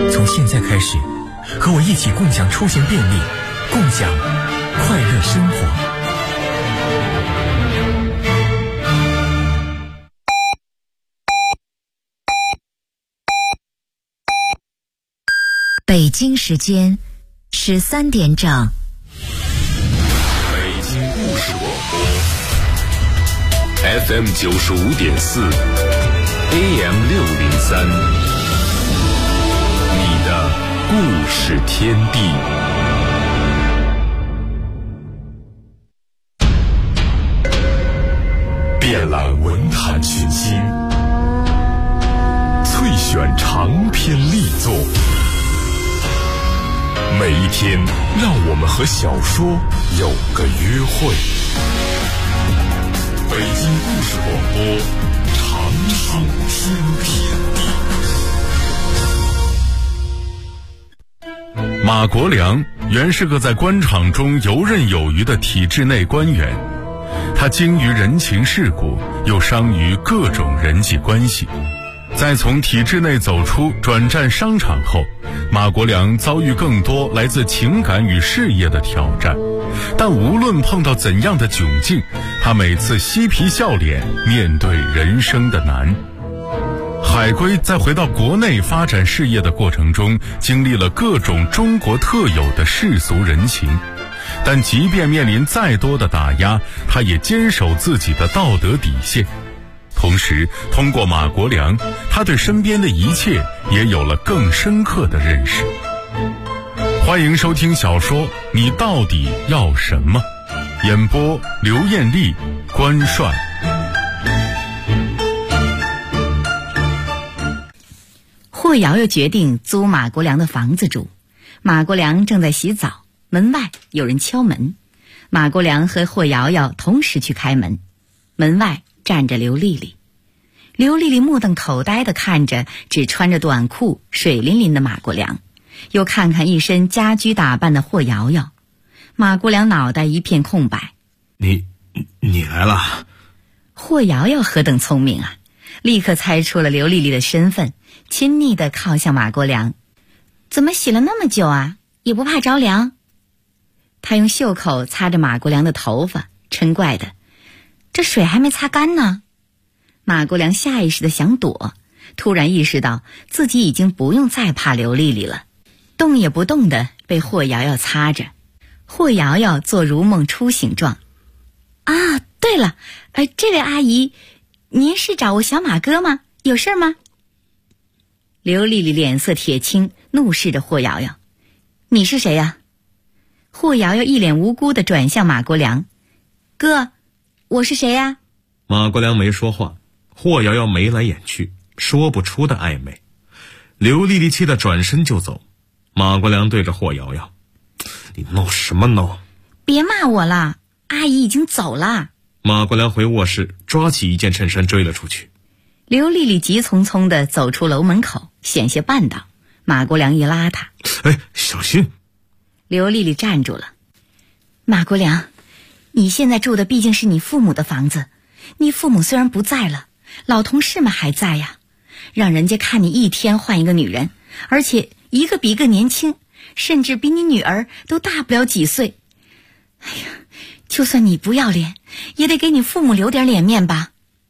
从现在开始，和我一起共享出行便利，共享快乐生活。 北京时间13点整。 北京故事广播 FM 95.4 AM 603，你的故事天地。遍览文坛群星，萃选长篇力作。每一天，让我们和小说有个约会。北京故事广播，长长天地。马国良原是个在官场中游刃有余的体制内官员，他精于人情世故，又商于各种人际关系。在从体制内走出，转战商场后，马国良遭遇更多来自情感与事业的挑战，但无论碰到怎样的窘境，他每次嬉皮笑脸面对人生的难。海归在回到国内发展事业的过程中，经历了各种中国特有的世俗人情，但即便面临再多的打压，他也坚守自己的道德底线。同时，通过马国良，他对身边的一切也有了更深刻的认识。欢迎收听小说《你到底要什么》，演播刘艳丽、关帅。 霍瑶瑶决定租马国良的房子住。马国良正在洗澡，门外有人敲门。马国良和霍瑶瑶同时去开门，门外站着刘丽丽。刘丽丽目瞪口呆地看着只穿着短裤水淋淋的马国良，又看看一身家居打扮的霍瑶瑶。马国良脑袋一片空白。 你来了。 霍瑶瑶何等聪明啊，立刻猜出了刘丽丽的身份，亲昵地靠向马国良。怎么洗了那么久啊，也不怕着凉？他用袖口擦着马国良的头发，嗔怪的，这水还没擦干呢。马国良下意识地想躲，突然意识到自己已经不用再怕刘丽丽了，动也不动地被霍瑶瑶擦着。霍瑶瑶做如梦初醒状。啊，对了，这位阿姨，您是找我小马哥吗？有事吗？刘丽丽脸色铁青，怒视着霍瑶瑶。你是谁呀？霍瑶瑶一脸无辜地转向马国良。哥，我是谁呀？ 马国良没说话，霍瑶瑶眉来眼去，说不出的暧昧。刘丽丽气得转身就走。马国良对着霍瑶瑶，你闹什么闹？ 别骂我了，阿姨已经走了。 马国良回卧室，抓起一件衬衫追了出去。 刘丽丽急匆匆地走出楼门口，险些绊倒。马国良一拉她， 小心！ 刘丽丽站住了。马国良，你现在住的毕竟是你父母的房子，你父母虽然不在了，老同事们还在呀，让人家看你一天换一个女人，而且一个比一个年轻，甚至比你女儿都大不了几岁。哎呀，就算你不要脸，也得给你父母留点脸面吧。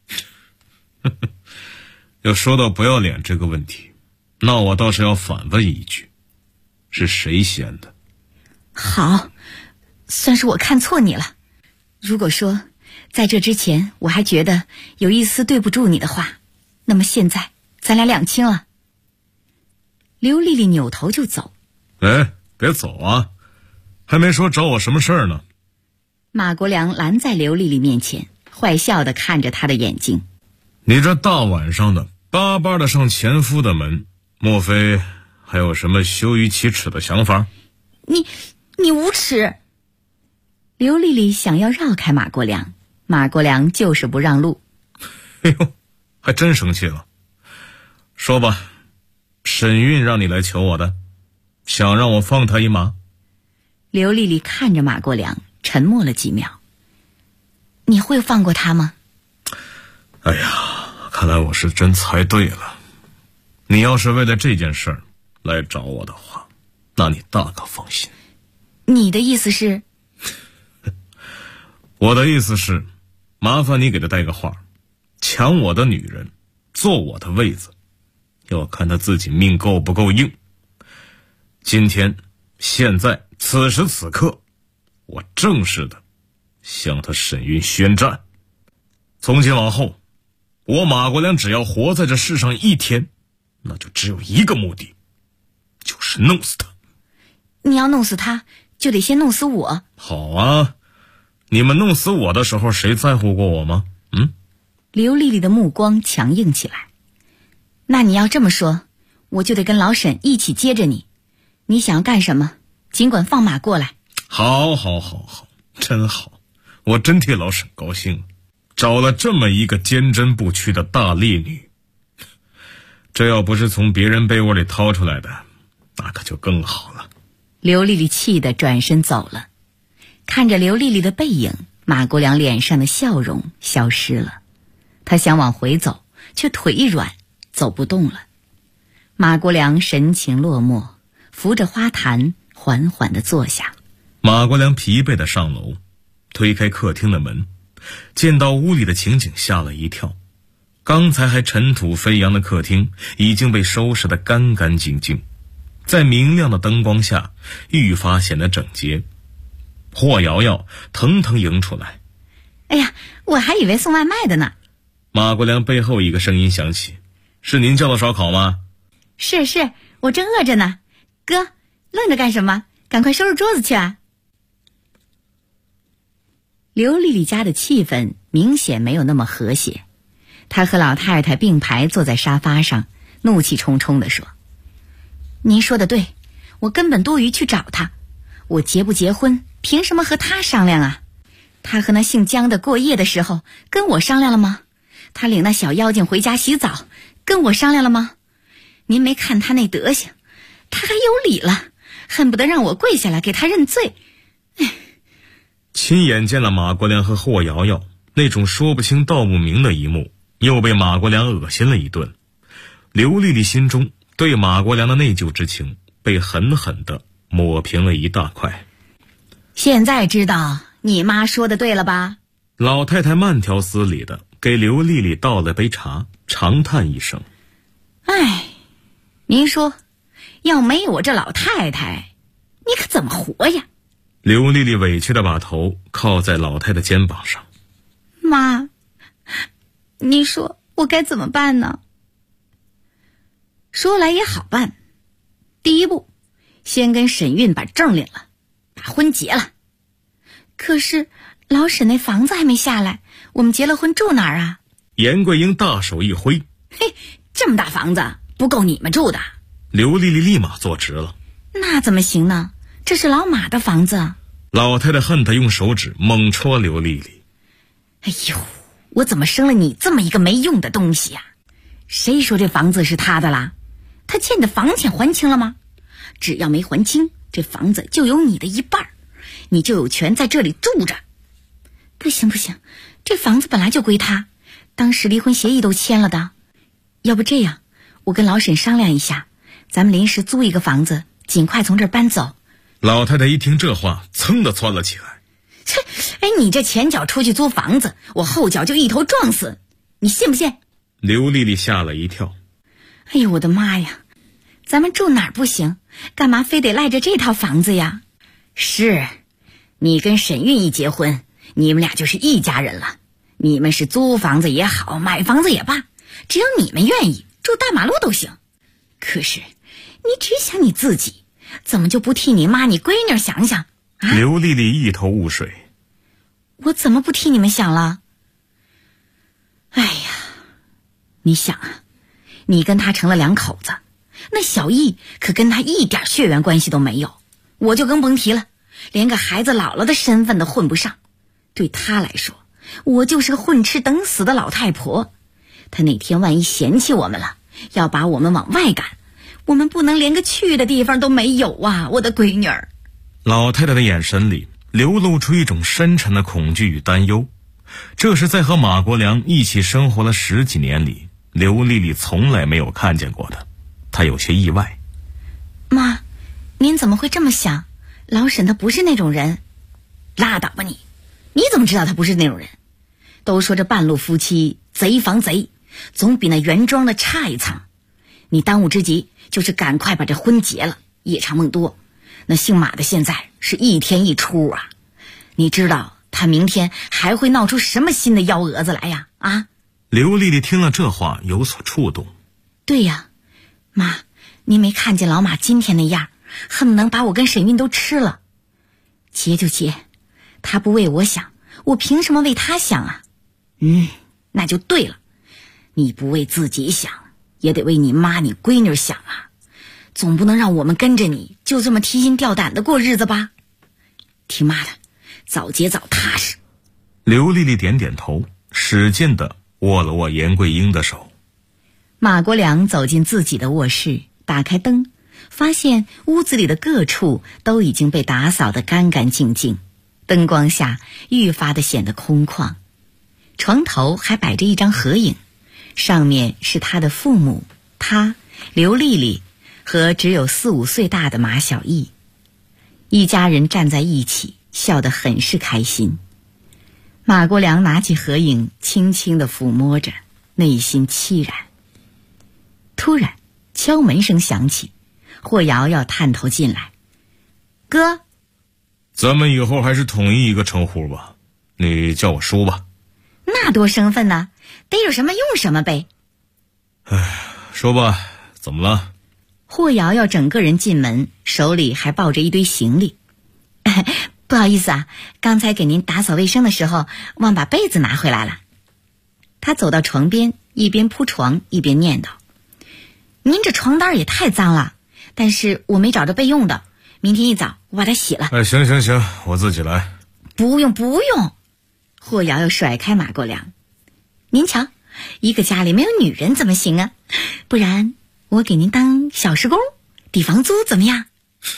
要说到不要脸这个问题，那我倒是要反问一句，是谁先的？ 好，算是我看错你了。如果说在这之前我还觉得有一丝对不住你的话，那么现在咱俩两清了。刘丽丽扭头就走。 别走啊，还没说找我什么事儿呢。 马国良拦在刘丽丽面前，坏笑地看着她的眼睛。 你这大晚上的巴巴地上前夫的门，莫非还有什么羞于启齿的想法？ 你无耻！刘丽丽想要绕开马国良，马国良就是不让路。 哎呦，还真生气了。说吧，沈韵让你来求我的，想让我放他一马？ 刘丽丽看着马国良，沉默了几秒。你会放过他吗？ 哎呀，看来我是真猜对了。你要是为了这件事儿来找我的话，那你大可放心。 你的意思是？ 我的意思是，麻烦你给他带个话，抢我的女人，坐我的位子，要看他自己命够不够硬。今天，现在，此时此刻，我正式的向他沈韵宣战。从今往后，我马国良只要活在这世上一天，那就只有一个目的，就是弄死他。 你要弄死他，就得先弄死我。 好啊，你们弄死我的时候，谁在乎过我吗？ 刘丽丽的目光强硬起来。那你要这么说，我就得跟老沈一起接着你。你想要干什么，尽管放马过来。 好，真好，我真替老沈高兴了，找了这么一个坚贞不屈的大烈女。这要不是从别人被窝里掏出来的，那可就更好了。 刘丽丽气得转身走了。看着刘丽丽的背影，马国良脸上的笑容消失了。他想往回走，却腿一软，走不动了。马国良神情落寞，扶着花坛缓缓地坐下。 马国良疲惫地上楼，推开客厅的门，见到屋里的情景吓了一跳。刚才还尘土飞扬的客厅已经被收拾得干干净净，在明亮的灯光下愈发显得整洁。霍瑶瑶腾腾迎出来。 哎呀，我还以为送外卖的呢。 马国良背后一个声音响起，是您叫的烧烤吗？ 是，我正饿着呢。哥，愣着干什么？赶快收拾桌子去啊。刘丽丽家的气氛明显没有那么和谐。她和老太太并排坐在沙发上，怒气冲冲地说：您说的对，我根本多余去找他。我结不结婚，凭什么和他商量啊？他和那姓姜的过夜的时候，跟我商量了吗？他领那小妖精回家洗澡，跟我商量了吗？您没看他那德行，他还有理了，恨不得让我跪下来给他认罪。 亲眼见了马国良和霍瑶瑶那种说不清道不明的一幕，又被马国良恶心了一顿。刘丽丽心中对马国良的内疚之情被狠狠地抹平了一大块。 现在知道你妈说的对了吧？ 老太太慢条斯理地给刘丽丽倒了杯茶，长叹一声： 哎，您说，要没有我这老太太，你可怎么活呀？ 刘丽丽委屈地把头靠在老太太肩膀上。 妈，你说我该怎么办呢？说来也好办，第一步，先跟沈韵把证领了，把婚结了。可是老沈那房子还没下来，我们结了婚住哪儿啊？ 严桂英大手一挥： 嘿，这么大房子不够你们住的。 刘丽丽立马坐直了。 那怎么行呢？这是老马的房子。 老太太恨得用手指猛戳刘丽丽。 哎呦，我怎么生了你这么一个没用的东西呀？谁说这房子是他的啦？他欠的房钱还清了吗？只要没还清，这房子就有你的一半，你就有权在这里住着。不行，这房子本来就归他，当时离婚协议都签了的。要不这样，我跟老沈商量一下，咱们临时租一个房子，尽快从这儿搬走。 老太太一听这话，噌地窜了起来。 切，哎，你这前脚出去租房子，我后脚就一头撞死，你信不信？ 刘丽丽吓了一跳。 哎呦我的妈呀，咱们住哪儿不行，干嘛非得赖着这套房子呀？是，你跟沈韵一结婚，你们俩就是一家人了。你们是租房子也好，买房子也罢，只要你们愿意，住大马路都行。可是你只想你自己，怎么就不替你妈你闺女想想啊？ 刘丽丽一头雾水。 我怎么不替你们想了？哎呀，你想啊，你跟他成了两口子，那小易可跟他一点血缘关系都没有，我就更甭提了，连个孩子姥姥的身份都混不上。对他来说，我就是个混吃等死的老太婆。他哪天万一嫌弃我们了，要把我们往外赶，我们不能连个去的地方都没有啊，我的闺女儿。 老太太的眼神里流露出一种深沉的恐惧与担忧，这是在和马国良一起生活了10几年里，刘丽丽从来没有看见过的。她有些意外。 您怎么会这么想？老沈他不是那种人。拉倒吧你！你怎么知道他不是那种人？都说这半路夫妻贼防贼，总比那原装的差一层。你当务之急就是赶快把这婚结了，夜长梦多。那姓马的现在是一天一出啊！你知道他明天还会闹出什么新的幺蛾子来呀？啊！ 刘丽丽听了这话有所触动。 对呀，妈，你没看见老马今天那样，恨不能把我跟沈韵都吃了。结就结，他不为我想，我凭什么为他想啊？那就对了，你不为自己想，也得为你妈你闺女想啊，总不能让我们跟着你就这么提心吊胆的过日子吧？听妈的，早结早踏实。 刘丽丽点点头，使劲地握了握严桂英的手。 马国良走进自己的卧室，打开灯，发现屋子里的各处都已经被打扫得干干净净，灯光下愈发的显得空旷。床头还摆着一张合影，上面是他的父母，他刘丽丽和只有4、5岁大的马小艺。一家人站在一起，笑得很是开心。马国良拿起合影，轻轻地抚摸着，内心凄然。突然敲门声响起，霍瑶瑶探头进来。哥， 咱们以后还是统一一个称呼吧，你叫我叔吧。 那多生分呢，得有什么用什么呗。 说吧，怎么了？ 霍瑶瑶整个人进门，手里还抱着一堆行李。不好意思啊，刚才给您打扫卫生的时候忘把被子拿回来了。她走到床边，一边铺床一边念叨：您这床单也太脏了，但是我没找着备用的，明天一早我把它洗了。 行，我自己来。 不用。霍瑶瑶甩开马国良，您瞧，一个家里没有女人怎么行啊？不然我给您当小时工，抵房租怎么样？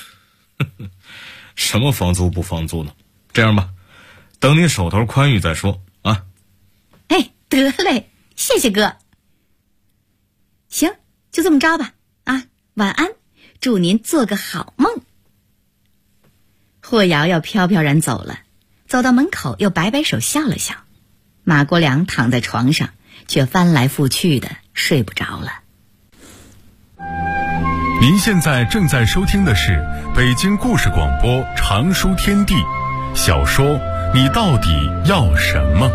什么房租不房租呢？这样吧，等你手头宽裕再说啊。 得嘞，谢谢哥。行，就这么着吧。啊，晚安，祝您做个好梦。霍瑶瑶飘飘然走了，走到门口又摆摆手笑了笑。马国良躺在床上，却翻来覆去的睡不着了。 您现在正在收听的是北京故事广播长书天地小说《你到底要什么》。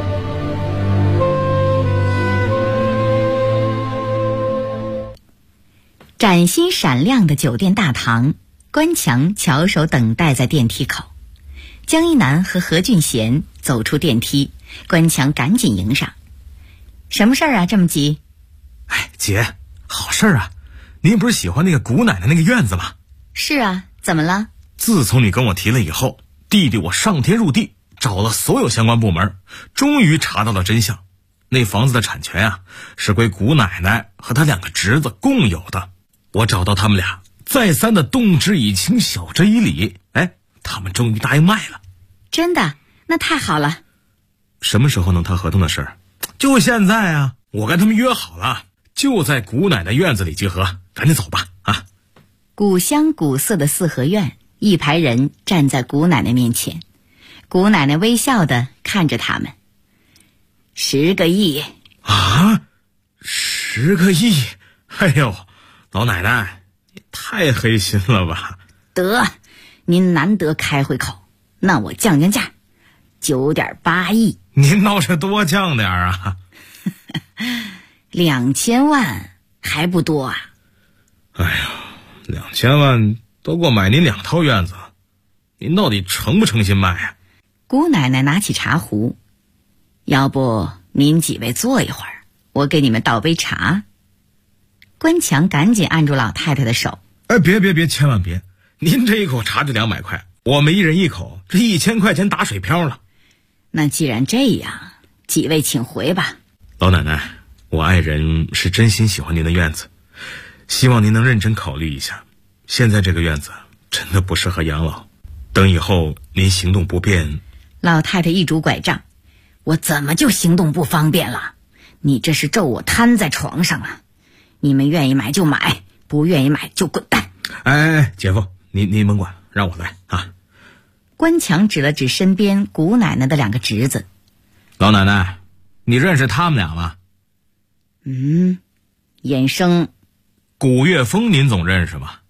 崭新闪亮的酒店大堂，关强翘首等待在电梯口。江一南和何俊贤走出电梯，关强赶紧迎上。什么事儿啊，这么急？ 姐，好事儿啊！您不是喜欢那个姑奶奶那个院子吗？ 是啊，怎么了？ 自从你跟我提了以后，弟弟我上天入地找了所有相关部门，终于查到了真相。那房子的产权啊，是归姑奶奶和她2个侄子共有的。我找到他们俩，再三的动之以情，晓之以理，他们终于答应卖了。 真的？那太好了。 什么时候能谈合同的事？就现在啊，我跟他们约好了，就在姑奶奶院子里集合，赶紧走吧啊！ 古香古色的4合院，一排人站在姑奶奶面前，姑奶奶微笑地看着他们。10个亿啊！10个亿！哎呦，老奶奶，你太黑心了吧？ 得，您难得开回口，那我降价，9.8亿。 您倒是多降点啊 ！2000万还不多啊？ 哎呀，2000万都够买您2套院子，您到底诚不诚心卖啊？ 姑奶奶拿起茶壶，要不您几位坐一会儿，我给你们倒杯茶。关强赶紧按住老太太的手。 别，千万别！您这一口茶就200块，我们1人1口，这1000块钱打水漂了。 那既然这样，几位请回吧。 老奶奶，我爱人是真心喜欢您的院子，希望您能认真考虑一下。现在这个院子真的不适合养老，等以后您行动不便。 老太太一拄拐杖，我怎么就行动不方便了？你这是咒我瘫在床上了。你们愿意买就买，不愿意买就滚蛋。 姐夫， 您甭管，让我来啊。 关强指了指身边谷奶奶的2个侄子。 老奶奶，你认识他们俩吗？ 衍生。 古岳峰您总认识吧？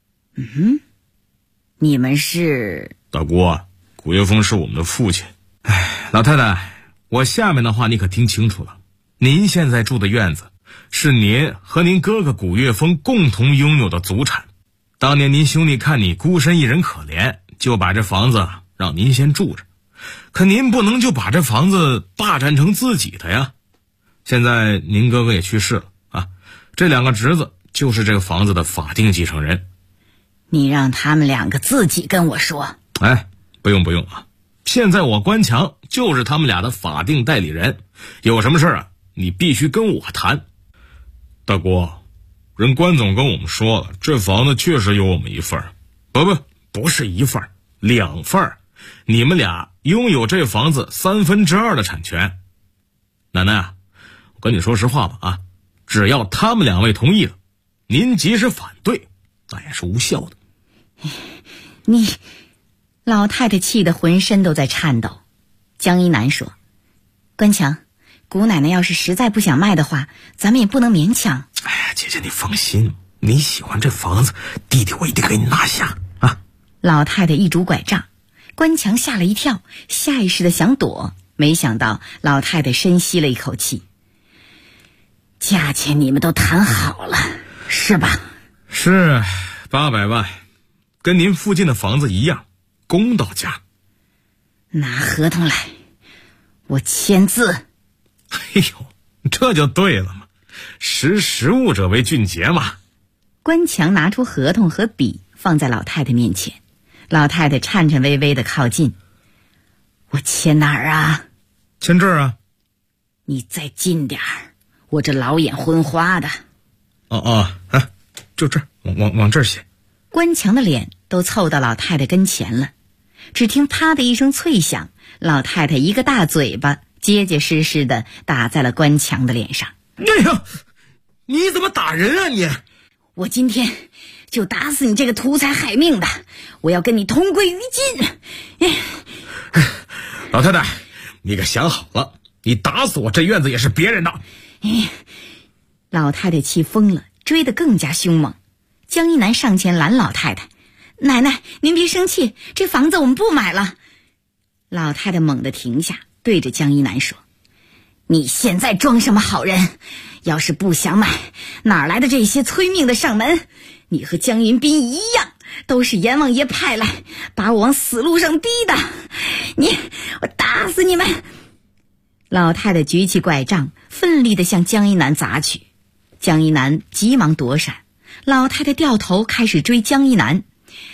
你们是？ 大姑，古岳峰是我们的父亲。老太太，我下面的话你可听清楚了。您现在住的院子是您和您哥哥古岳峰共同拥有的祖产。当年您兄弟看你孤身一人可怜，就把这房子让您先住着，可您不能就把这房子霸占成自己的呀。现在您哥哥也去世了啊，这2个侄子就是这个房子的法定继承人。 你让他们2个自己跟我说。 不用啊，现在我关强就是他们俩的法定代理人，有什么事啊，你必须跟我谈。大姑，人关总跟我们说了，这房子确实有我们一份，不是一份，2份，你们俩拥有这房子2/3的产权。奶奶啊，我跟你说实话吧啊，只要他们2位同意了，您即使反对，那也是无效的。 你，老太太气得浑身都在颤抖。江一南说：“关强，谷奶奶要是实在不想卖的话，咱们也不能勉强。” 姐姐你放心，你喜欢这房子，弟弟我一定给你拿下啊！ 老太太一拄拐杖，关强吓了一跳，下意识的想躲，没想到老太太深吸了一口气。价钱你们都谈好了，是吧？ 是800万，跟您附近的房子一样，公道价。 拿合同来，我签字。 哎呦，这就对了嘛，识物者为俊杰嘛。 关强拿出合同和笔放在老太太面前，老太太颤颤巍巍地靠近。我签哪儿啊？ 签这儿啊。 你再近点儿，我这老眼昏花的。 就这儿，往这儿写。 关强的脸都凑到老太太跟前了，只听啪的一声脆响，老太太一个大嘴巴结结实实的打在了关强的脸上。 哎呀，你怎么打人啊你？ 我今天就打死你这个图财害命的，我要跟你同归于尽。 老太太，你可想好了，你打死我这院子也是别人的。 老太太气疯了，追得更加凶猛。江一南上前拦老太太：“奶奶，您别生气，这房子我们不买了。”老太太猛地停下，对着江一南说：“你现在装什么好人？要是不想买，哪来的这些催命的上门？你和江云斌一样，都是阎王爷派来把我往死路上逼的。我打死你们！”老太太举起拐杖，奋力地向江一南砸去。江一南急忙躲闪，老太太掉头开始追江一南。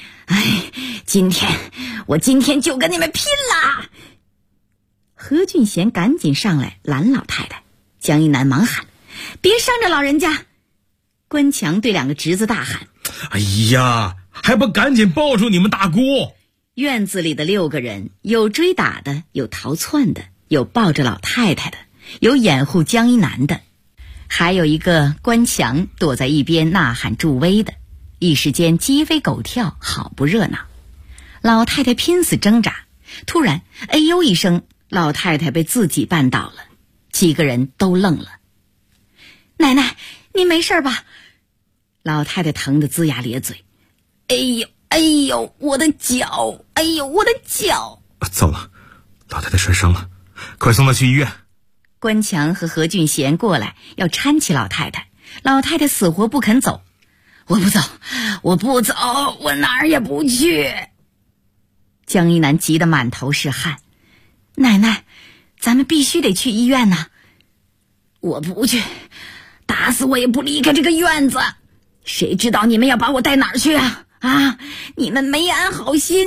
我今天就跟你们拼了！何俊贤赶紧上来拦老太太，江一南忙喊：“别伤着老人家！”关强对2个侄子大喊：“ 哎呀，还不赶紧抱住你们大姑！” 院子里的6个人，有追打的，有逃窜的，有抱着老太太的，有掩护江一南的，还有一个关强躲在一边呐喊助威的，一时间鸡飞狗跳，好不热闹。老太太拼死挣扎，突然哎呦一声，老太太被自己绊倒了，几个人都愣了。“奶奶，您没事吧？”老太太疼得龇牙咧嘴：“哎呦，我的脚！哎呦，我的脚！” 糟了，老太太摔伤了，快送她去医院。 关强和何俊贤过来要搀起老太太，老太太死活不肯走。“我不走，我哪儿也不去。”江一南急得满头是汗：“奶奶，咱们必须得去医院呐！”“我不去，打死我也不离开这个院子。谁知道你们要把我带哪儿去啊？你们没安好心！”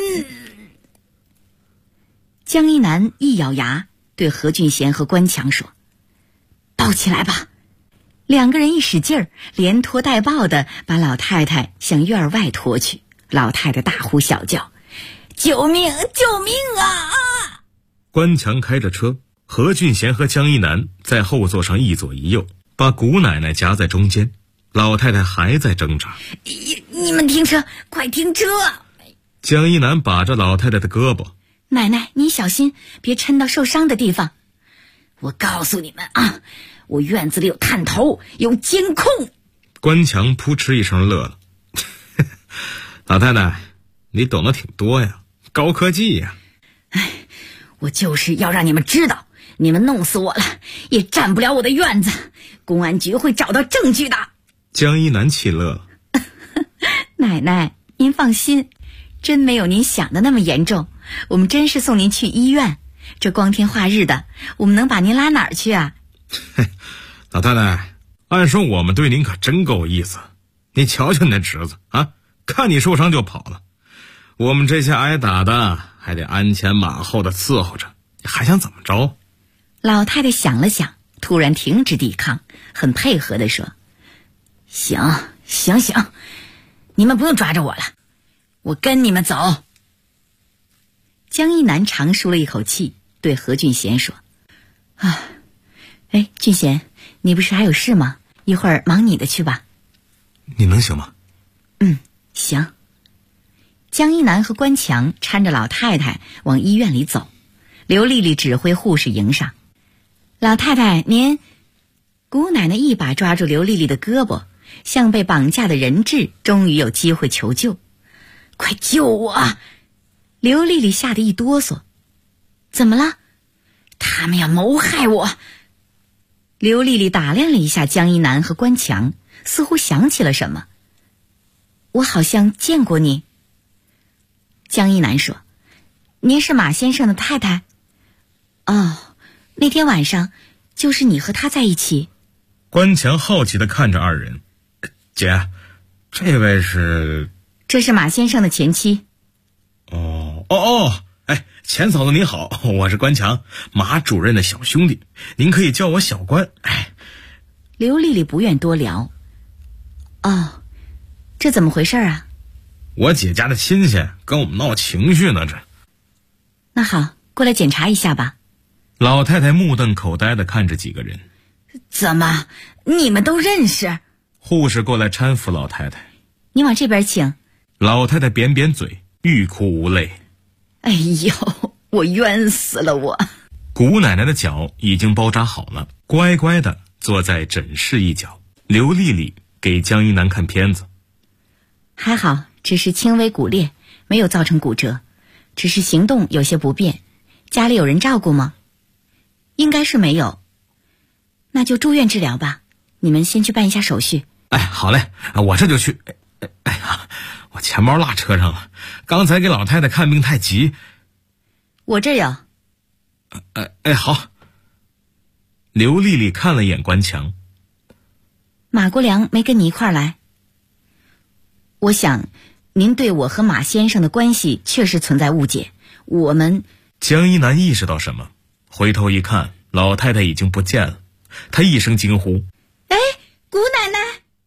江一南一咬牙，对何俊贤和关强说：“抱起来吧。”2个人一使劲儿，连拖带抱的把老太太向院外拖去。老太太大呼小叫：“救命！救命啊！” 关强开着车，何俊贤和江一南在后座上一左一右，把谷奶奶夹在中间。 老太太还在挣扎。 你们停车，快停车！ 江一南把着老太太的胳膊。 奶奶，你小心，别抻到受伤的地方。我告诉你们啊，我院子里有探头，有监控。 关强扑哧一声乐了。老太太，你懂得挺多呀，高科技呀。 我就是要让你们知道，你们弄死我了也占不了我的院子，公安局会找到证据的。 江一南气乐了。 奶奶，您放心，真没有您想的那么严重，我们真是送您去医院。这光天化日的，我们能把您拉哪儿去啊？ 老太太，按说我们对您可真够意思。你瞧瞧你那侄子啊，看你受伤就跑了，我们这些挨打的还得鞍前马后的伺候着，你还想怎么着？ 老太太想了想，突然停止抵抗，很配合地说：行，你们不用抓着我了，我跟你们走。江一南长舒了一口气，对何俊贤说：俊贤，你不是还有事吗？一会儿忙你的去吧。 你能行吗？ 行。江一南和关强搀着老太太往医院里走，刘丽丽指挥护士迎上。老太太，您……姑奶奶一把抓住刘丽丽的胳膊，像被绑架的人质，终于有机会求救。快救我！刘丽丽吓得一哆嗦。怎么了？他们要谋害我。刘丽丽打量了一下江一南和关强，似乎想起了什么。我好像见过你。江一南说：您是马先生的太太？哦，那天晚上就是你和他在一起。 关强好奇地看着二人。姐，这位是？ 这是马先生的前妻。 钱嫂子你好，我是关强，马主任的小兄弟，您可以叫我小关。 刘丽丽不愿多聊。这怎么回事啊？ 我姐家的亲戚跟我们闹情绪呢，这。 那好，过来检查一下吧。 老太太目瞪口呆地看着几个人。 怎么，你们都认识？ 护士过来搀扶老太太。 你往这边请。 老太太扁扁嘴，欲哭无泪。 哎呦，我冤死了我！ 姑奶奶的脚已经包扎好了，乖乖地坐在诊室一角。刘丽丽给江一南看片子。 还好，只是轻微骨裂，没有造成骨折，只是行动有些不便。家里有人照顾吗？应该是没有。那就住院治疗吧，你们先去办一下手续。 好嘞，我这就去。我钱包落车上了，刚才给老太太看病太急。 我这有。 好。刘丽丽看了眼关强。 马国良没跟你一块儿来。我想您对我和马先生的关系确实存在误解，我们…… 江一南意识到什么，回头一看，老太太已经不见了，他一声惊呼： 姑奶奶！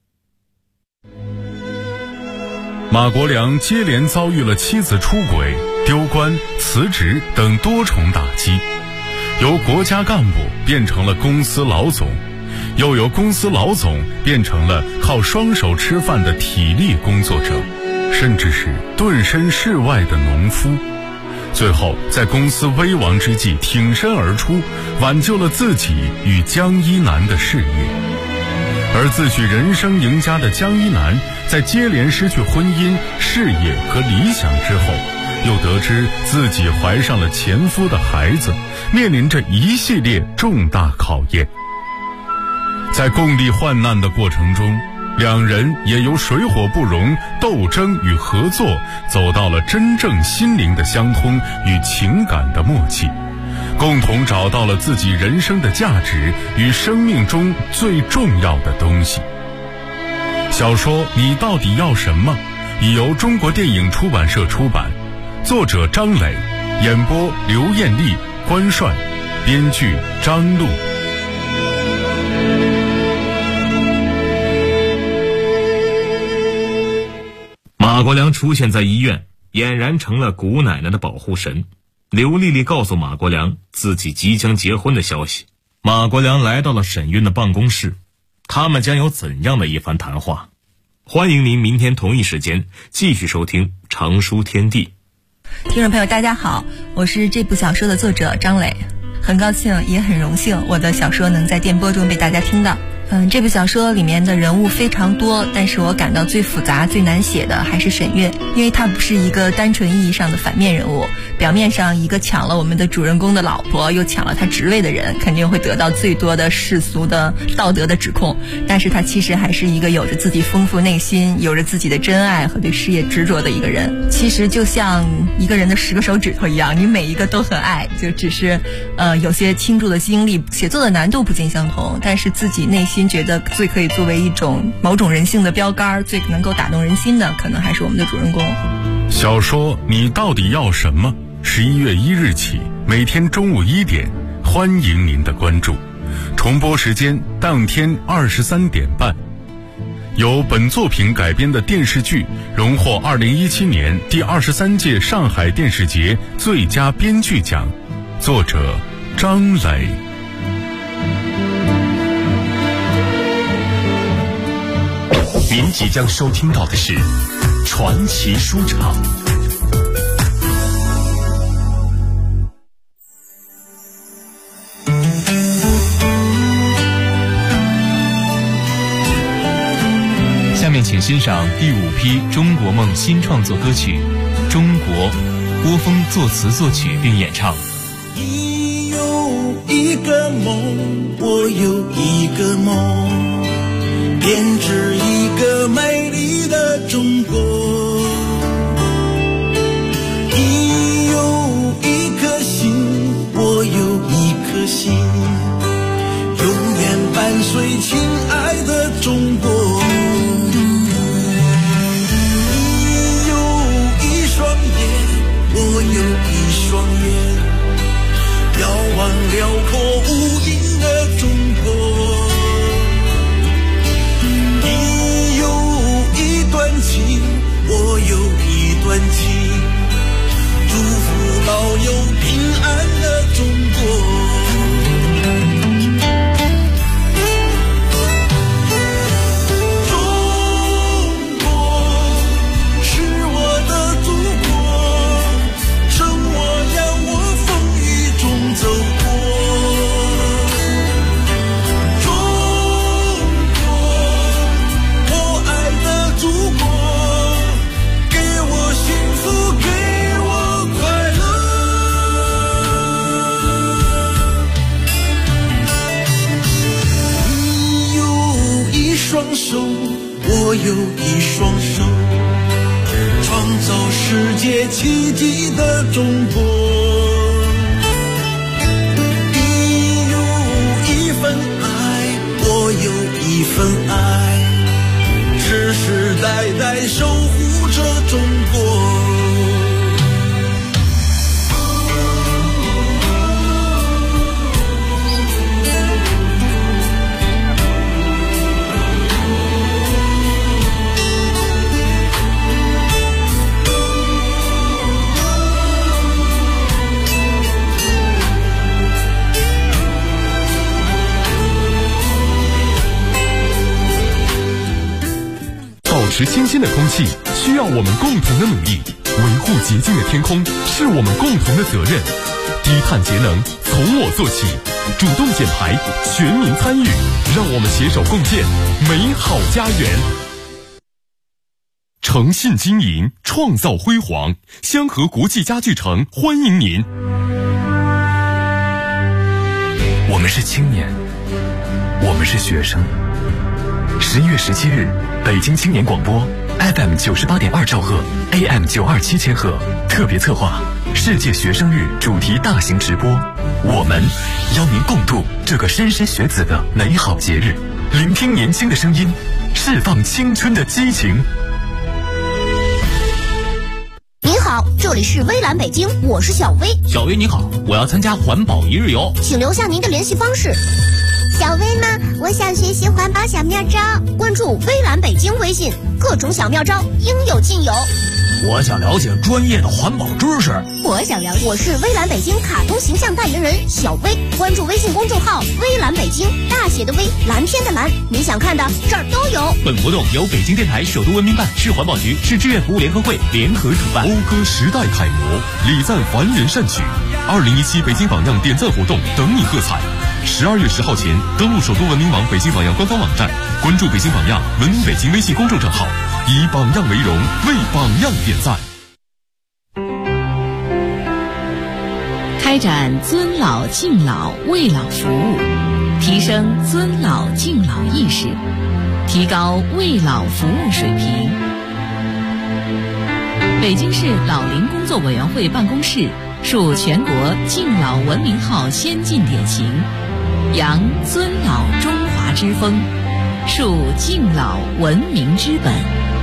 马国良接连遭遇了妻子出轨、丢官、辞职等多重打击，由国家干部变成了公司老总，又由公司老总变成了靠双手吃饭的体力工作者，甚至是顿身事外的农夫。最后在公司危亡之际挺身而出，挽救了自己与江一南的事业。而自诩人生赢家的江一南，在接连失去婚姻、事业和理想之后，又得知自己怀上了前夫的孩子，面临着一系列重大考验。在共历患难的过程中，两人也由水火不容、斗争与合作，走到了真正心灵的相通与情感的默契，共同找到了自己人生的价值与生命中最重要的东西。小说《你到底要什么》已由中国电影出版社出版，作者张磊，演播刘艳丽、关帅，编剧张璐。 马国良出现在医院，俨然成了古奶奶的保护神。刘丽丽告诉马国良自己即将结婚的消息。马国良来到了沈运的办公室， 他们将有怎样的一番谈话？欢迎您明天同一时间继续收听长书天地。 听众朋友大家好，我是这部小说的作者张磊，很高兴也很荣幸我的小说能在电波中被大家听到。这部小说里面的人物非常多，但是我感到最复杂最难写的还是沈月，因为她不是一个单纯意义上的反面人物，表面上一个抢了我们的主人公的老婆又抢了他职位的人，肯定会得到最多的世俗的道德的指控，但是他其实还是一个有着自己丰富内心，有着自己的真爱和对事业执着的一个人。其实就像一个人的10个手指头一样，你每一个都很爱，就只是有些倾注的精力，写作的难度不尽相同，但是自己内心觉得最可以作为一种某种人性的标杆，最能够打动人心的，可能还是我们的主人公。 小说你到底要什么？11月1日起，每天中午1点，欢迎您的关注。重播时间当天23点半。由本作品改编的电视剧荣获2017年第23届上海电视节最佳编剧奖，作者张磊。 您即将收听到的是传奇书场。 下面请欣赏第5批中国梦新创作歌曲《中国》，郭峰作词作曲并演唱。 你有一个梦，我有一个梦，编织一个美丽的中国。你有一颗心，我有一颗心，永远伴随亲爱的中国。你有一双眼，我有一双眼，遥望辽阔无垠的中国。我有一段情，祝福保佑平安的中国。中国是我的祖国，生我养我风雨中走过。中国，我爱的祖国，双手，我有一双手，创造世界奇迹的中国。你有一份爱，我有一份爱，世世代代守护着中国。 保持清新的空气需要我们共同的努力，维护洁净的天空是我们共同的责任。低碳节能从我做起，主动减排，全民参与，让我们携手共建美好家园。诚信经营，创造辉煌，香河国际家具城欢迎您。 我们是青年，我们是学生。11月17日，北京青年广播 FM 98.2兆赫 AM 927千赫特别策划世界学生日主题大型直播，我们邀您共度这个莘莘学子的美好节日，聆听年轻的声音，释放青春的激情。 您好，这里是微蓝北京，我是小薇。 小薇你好，我要参加环保1日游， 请留下您的联系方式。 小薇呢？我想学习环保小妙招， 关注微蓝北京微信。 各种小妙招应有尽有。 我想了解专业的环保知识。 我想了解。我是微蓝北京卡通形象代言人小薇，关注微信公众号微蓝北京，大写的微，蓝天的蓝，你想看的这儿都有。 本活动由北京电台首都文明办、市环保局、市志愿服务联合会联合主办。 讴歌时代楷模，礼赞凡人善举。2017北京榜样点赞活动等你喝彩。12月10号前登录首都文明网北京榜样官方网站，关注北京榜样文明北京微信公众账号，以榜样为荣，为榜样点赞。 开展尊老敬老为老服务，提升尊老敬老意识，提高为老服务水平。北京市老龄工作委员会办公室树全国敬老文明号先进典型，扬尊老中华之风，树敬老文明之本。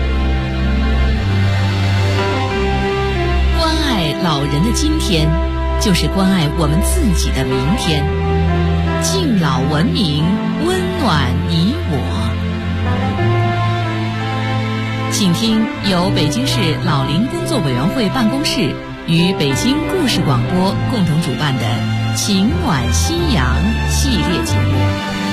关爱老人的今天，就是关爱我们自己的明天。敬老文明，温暖你我。请听由北京市老龄工作委员会办公室与北京故事广播共同主办的《情暖夕阳》系列节目。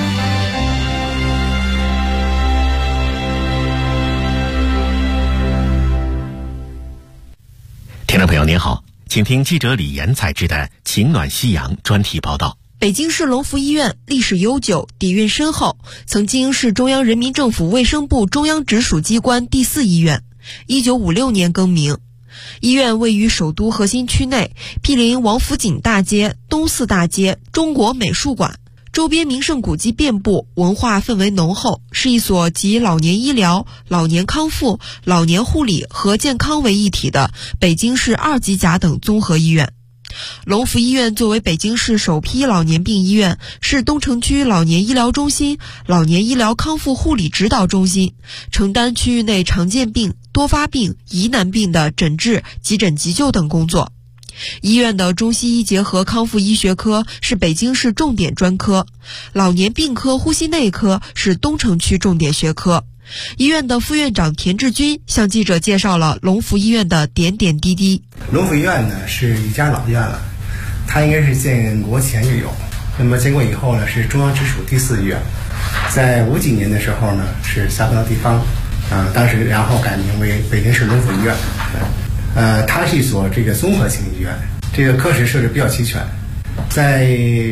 听众朋友您好，请听记者李岩采制的《情暖夕阳》专题报道。 北京市隆福医院历史悠久，底蕴深厚，曾经是中央人民政府卫生部中央直属机关第4医院，1956年更名。医院位于首都核心区内，毗邻王府井大街、东四大街、中国美术馆，周边名胜古迹遍布，文化氛围浓厚，是一所集老年医疗、老年康复、老年护理和健康为一体的北京市2级甲等综合医院。隆福医院作为北京市首批老年病医院，是东城区老年医疗中心、老年医疗康复护理指导中心，承担区域内常见病、多发病、疑难病的诊治、急诊急救等工作。医院的中西医结合康复医学科是北京市重点专科，老年病科、呼吸内科是东城区重点学科。医院的副院长田志军向记者介绍了隆福医院的点点滴滴。 隆福医院呢是一家老医院了，它应该是建国前就有，那么建国以后呢是中央直属第4医院，在50几年的时候呢是下分到地方，当时然后改名为北京市隆福医院。它是一所这个综合性医院，这个科室设置比较齐全。在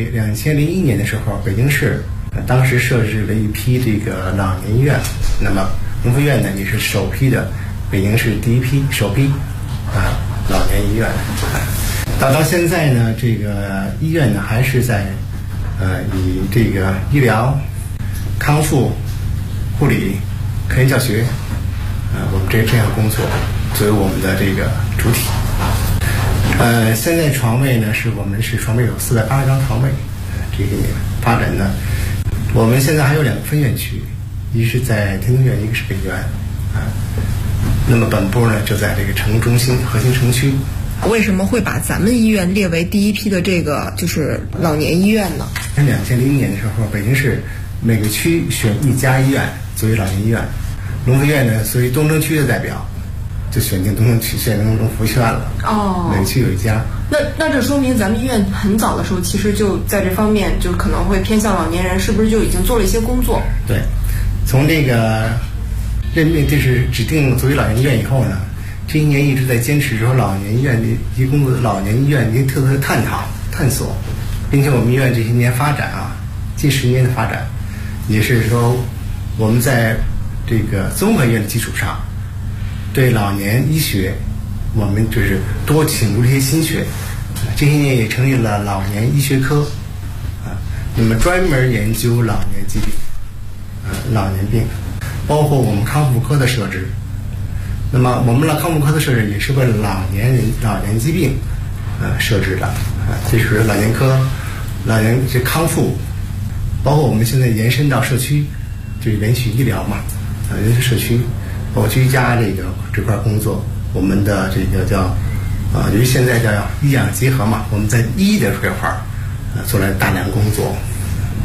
2001年的时候，北京市当时设置了一批这个老年医院，那么隆福医院呢也是首批的，北京市首批老年医院。到现在呢，这个医院呢还是在以这个医疗、康复、护理、科研教学，我们这样工作作为我们的这个主体。现在床位呢是我们是床位有480张床位，这个发展呢。我们现在还有2个分院区，一是在天通苑，一个是北苑，那么本部呢就在这个城中心核心城区。 为什么会把咱们医院列为第一批的这个就是老年医院呢 ？2001年的时候，北京市每个区选1家医院作为老年医院，隆福医院呢作为东城区的代表，就选定东城区，选定隆福医院了。每个区有1家。 那这说明咱们医院很早的时候，其实就在这方面就可能会偏向老年人，是不是就已经做了一些工作？ 对，从这个任命就是指定作为老年医院以后呢，这些年一直在坚持说老年医院的一些工作，老年医院的特色探讨、探索，并且我们医院这些年发展近10年的发展，也是说我们在这个综合医院的基础上，对老年医学。我们就是多请入这些新血，这些年也成立了老年医学科，那么专门研究老年疾病，老年病，包括我们康复科的设置。那么我们的康复科的设置也是为了老年疾病，设置的，就是老年科、老年这康复，包括我们现在延伸到社区，就是连续医疗嘛，连续社区，包括居家这块工作。我们的这个叫由于现在叫医养结合嘛，我们在医的这块做了大量工作。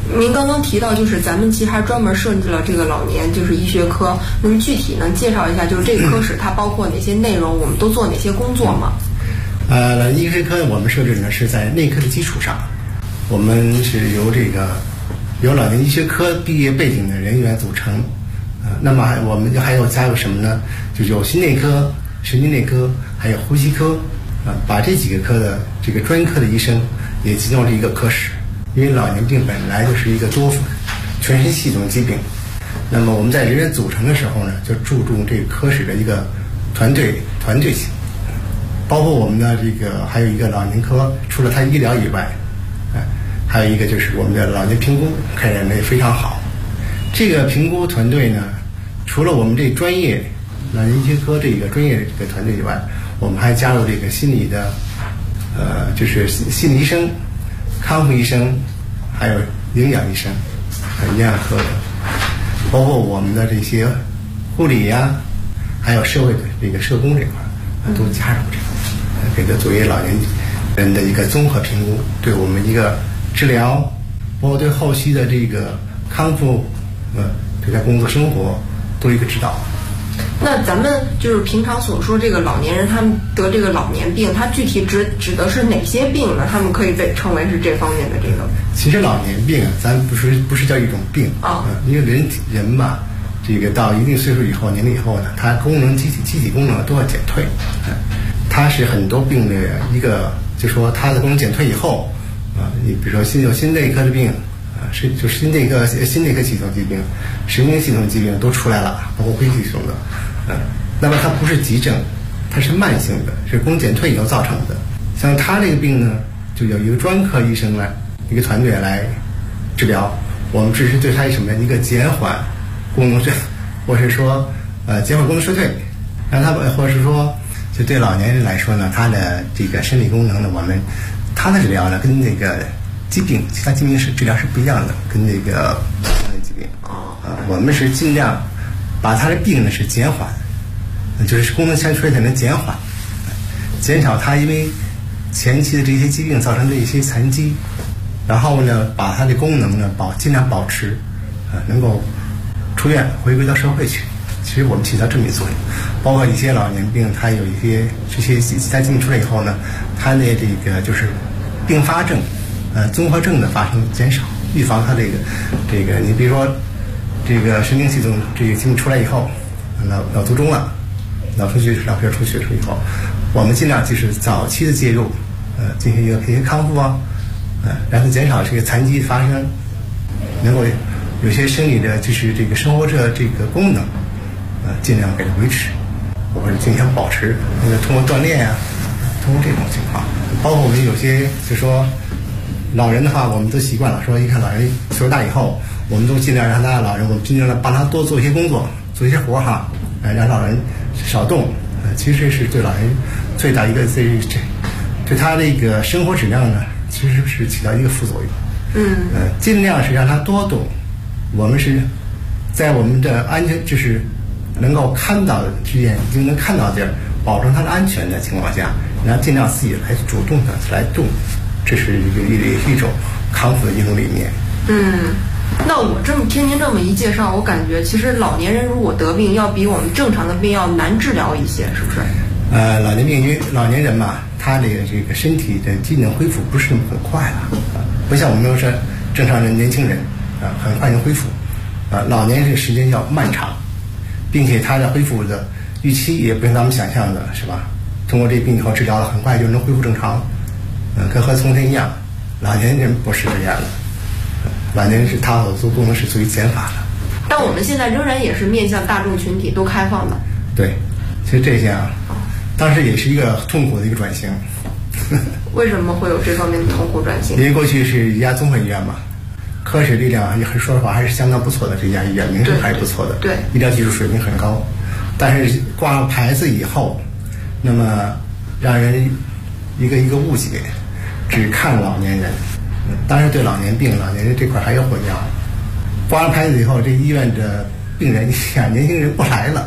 您刚刚提到，就是咱们其实还专门设置了这个老年就是医学科，那么具体能介绍一下，就是这个科室它包括哪些内容，我们都做哪些工作吗？ 老年医学科我们设置呢是在内科的基础上，我们是由老年医学科毕业背景的人员组成，那么我们还有加入什么呢？就有心内科、神经内科，还有呼吸科，把这几个科的这个专科的医生也集中了一个科室。因为老年病本来就是一个全身系统疾病，那么我们在人员组成的时候呢，就注重这个科室的一个团队性，包括我们的这个还有一个老年科，除了它医疗以外，还有一个就是我们的老年评估开展的也非常好。这个评估团队呢，除了我们这专业老年医学科这个专业这个团队以外，我们还加入这个心理的就是心理医生、康复医生，还有营养医生，营养科的，包括我们的这些护理呀，还有社会的这个社工这块，都加入这个，给它作为老年人的一个综合评估，对我们一个治疗，包括对后期的这个康复，对他工作生活都有一个指导。 那咱们就是平常所说这个老年人他们得这个老年病，它具体指的是哪些病呢？他们可以被称为是这方面的这个。 其实老年病咱不是叫一种病啊，因为人嘛，这个到一定岁数以后，年龄以后呢，它机体功能都要减退，它是很多病的一个，就说它的功能减退以后你比如说心内科的病。就心内科系统疾病、神经系统疾病都出来了，包括呼吸系统的，那么它不是急症，它是慢性的，是功能减退以后造成的。像他这个病呢，就有一个专科医生一个团队来治疗。我们只是对他什么一个减缓功能或是说减缓功能衰退，让他或者是说就对老年人来说呢，他的这个生理功能呢，他的治疗呢跟那个。其他疾病治疗是不一样的，跟那个疾病我们是尽量把他的病呢是减缓，就是功能衰退能减缓，减少他因为前期的这些疾病造成的一些残疾，然后呢把他的功能呢尽量保持，能够出院回归到社会去。其实我们起到这么一作用，包括一些老年病，他有一些这些其他疾病出来以后呢，他的这个就是并发症。综合症的发生减少，预防它这个，你比如说这个神经系统这个疾病出来以后，脑卒中了，脑出血出血以后，我们尽量就是早期的介入，进行一些康复让它减少这个残疾发生，能够有些生理的就是这个生活这个功能，尽量给它维持，或者尽量保持，通过锻炼通过这种情况，包括我们有些就说。老人的话，我们都习惯了，说一看老人岁数大以后，我们都尽量让他老人，我们尽量帮他多做一些工作，做一些活让老人少动，其实是对老人最大一个对他这个生活质量呢，其实是起到一个副作用。尽量是让他多动，我们是在我们的安全就是能够看到的之间，已经能看到地儿，保证他的安全的情况下，然后尽量自己来主动的来动。这是一种康复的一种理念。 那我听您这么一介绍，我感觉其实老年人如果得病，要比我们正常的病要难治疗一些，是不是？ 老年病，因为老年人嘛，他这个身体的机能恢复不是那么很快了，不像我们是正常人、年轻人很快能恢复。老年人时间要漫长，并且他的恢复的预期也不是咱们想象的，是吧？通过这病以后治疗了，很快就能恢复正常。跟和从前一样，老年人不是这样的，老年人是他所做功能是属于减法的。 但我们现在仍然也是面向大众群体都开放的。 对，其实这些当时也是一个痛苦的一个转型。 为什么会有这方面的痛苦转型？ 因为过去是一家综合医院嘛，科室力量也说实话还是相当不错的，这家医院名声还是不错的， 对， 医疗技术水平很高。但是挂了牌子以后，那么让人一个误解。只看老年人，当然对老年病、老年人这块还有混淆。挂了牌子以后，这医院的病人年轻人不来了。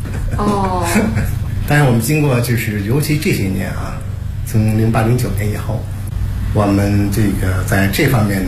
但是我们经过尤其这些年从08、09年以后，我们这个在这方面呢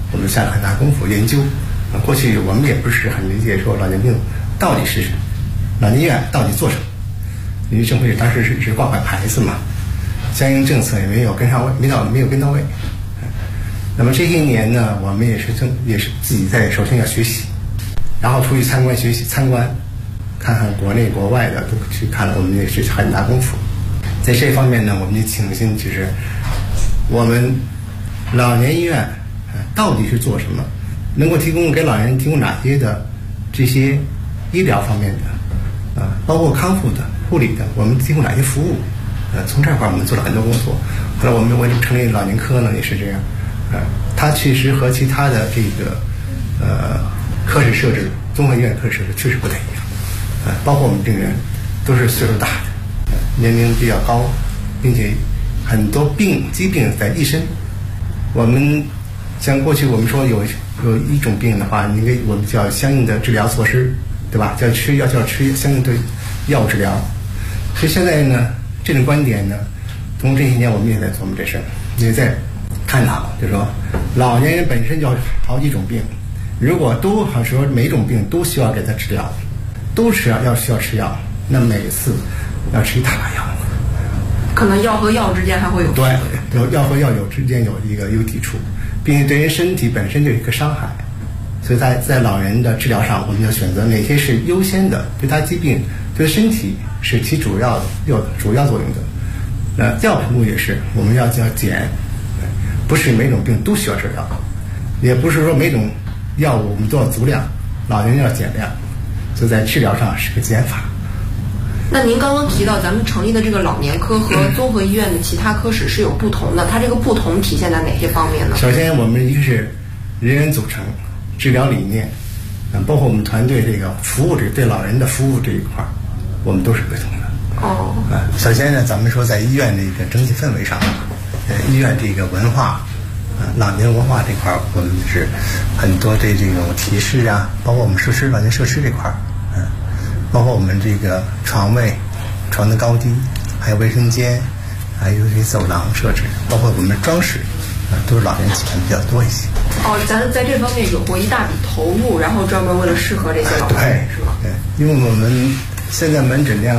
我们下了很大功夫研究。过去我们也不是很理解说老年病到底是什么，老年医院到底做什么。因为政府当时是挂牌子嘛，相应政策也没有跟上位，没有跟到位。那么这些年呢，我们也是自己首先要学习，然后出去参观学习，看看国内国外的都去看了，我们也是很大功夫。在这方面呢，我们就倾心，就是我们老年医院到底是做什么，能够给老人提供哪些的这些医疗方面的包括康复的、护理的，我们提供哪些服务？从这块我们做了很多工作。后来我们为什么成立老年科呢？也是这样。它确实和其他的这个科室设置，综合医院科室设置确实不太一样。包括我们病人都是岁数大的，年龄比较高，并且很多疾病在一身。我们像过去我们说有一种病的话，我们叫相应的治疗措施，对吧？叫吃相应的药物治疗。所以现在呢，这种观点呢，通过这些年我们也在琢磨这事儿，也在探讨，就是说老年人本身就好几种病，如果都好说每种病都需要给他治疗，都需要吃药，那每次要吃一大把药， 可能药和药之间还会有对，药和药之间有一个抵触，并且对人身体本身就有一个伤害。所以在老人的治疗上，我们要选择哪些是优先的，对他疾病对身体是起主要作用的。药品也是，我们要减，不是每种病都需要治疗，也不是说每种药物我们都要足量，老年人要减量，所以在治疗上是个减法。 那您刚刚提到咱们成立的这个老年科和综合医院的其他科室是有不同的，它这个不同体现在哪些方面呢？ 首先我们一个是人员组成、治疗理念，包括我们团队这个服务对老人的服务这一块，我们都是不同的。首先呢，咱们说在医院的一个整体氛围上，医院这个文化，老年文化这块，我们是很多对这种提示啊，包括我们老年设施这块，包括我们这个床位、床的高低，还有卫生间，还有这些走廊设置，包括我们装饰，都是老年起的比较多一些。 咱在这方面有过一大笔投入，然后专门为了适合这些老年人，是吗？ 对，因为我们现在门诊的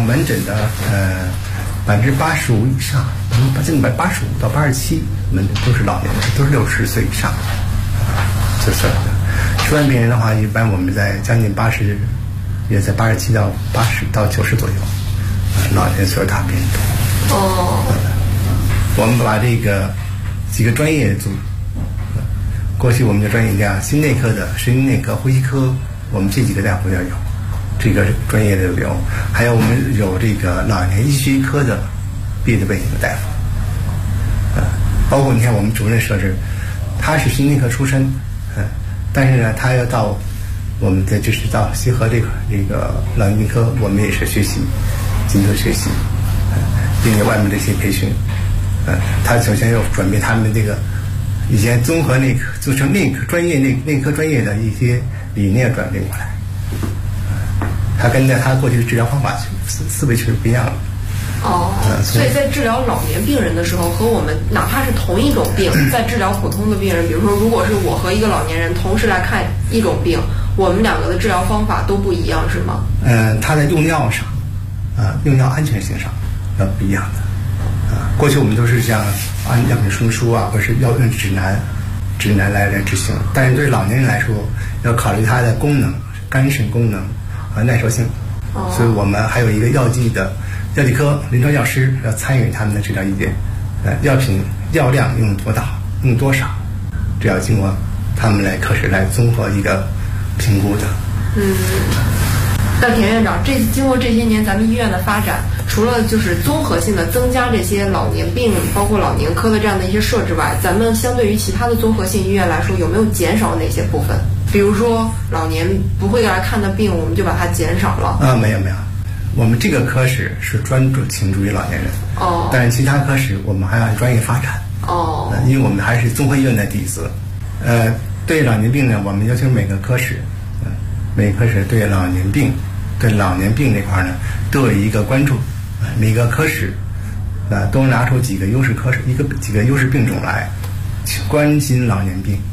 85%以上，85%到87%门诊都是老年人，都是60岁以上，就算的。住院病人的话，一般我们在将近80，也在87到80到90左右，老年岁数大病人多。我们把这个几个专业组，过去我们的专业家，心内科的、神经内科、呼吸科，我们这几个大夫要有这个专业的有，还有我们有这个老年医学科的毕业的背景的大夫，包括你看我们主任设置，他是心内科出身，但是呢，他要到我们的就是到协和这个老年科，我们也是学习，进行学习，并且外面这些培训，他首先要转变他们这个以前综合内科做成内科专业内科专业的一些理念转变过来，他跟他过去的治疗方法思维是不一样的。 所以在治疗老年病人的时候，和我们哪怕是同一种病，在治疗普通的病人，比如说如果是我和一个老年人同时来看一种病，我们两个的治疗方法都不一样，是吗？ 他在用药上，用药安全性上要不一样的。过去我们都是像按药品说明书啊，或者是药用指南来执行，但是对老年人来说，要考虑他的功能、肝肾功能和耐受性，所以我们还有一个药剂科临床药师要参与他们的治疗意见，药量用多少，这要经过他们来科室来综合一个评估的。 那田院长，经过这些年咱们医院的发展，除了就是综合性的增加这些老年病，包括老年科的这样的一些设置外，咱们相对于其他的综合性医院来说，有没有减少哪些部分？比如说老年不会来看的病，我们就把它减少了。 没有，我们这个科室是专注倾注于老年人，但是其他科室我们还按专业发展。因为我们还是综合医院的底子。对老年病呢，我们要求每个科室对老年病这块呢，都有一个关注，每个科室都拿出几个优势科室，几个优势病种来关心老年病，